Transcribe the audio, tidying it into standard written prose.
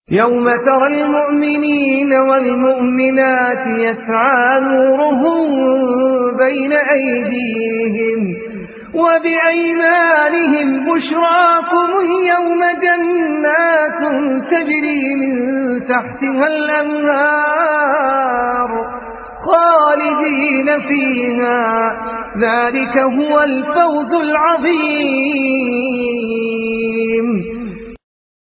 يوم ترى المؤمنين والمؤمنات يسعى نورهم بين أيديهم وبأيمانهم بشراكم اليوم جنات تجري من تحتها الأنهار خالدين فيها ذلك هو الفوز العظيم.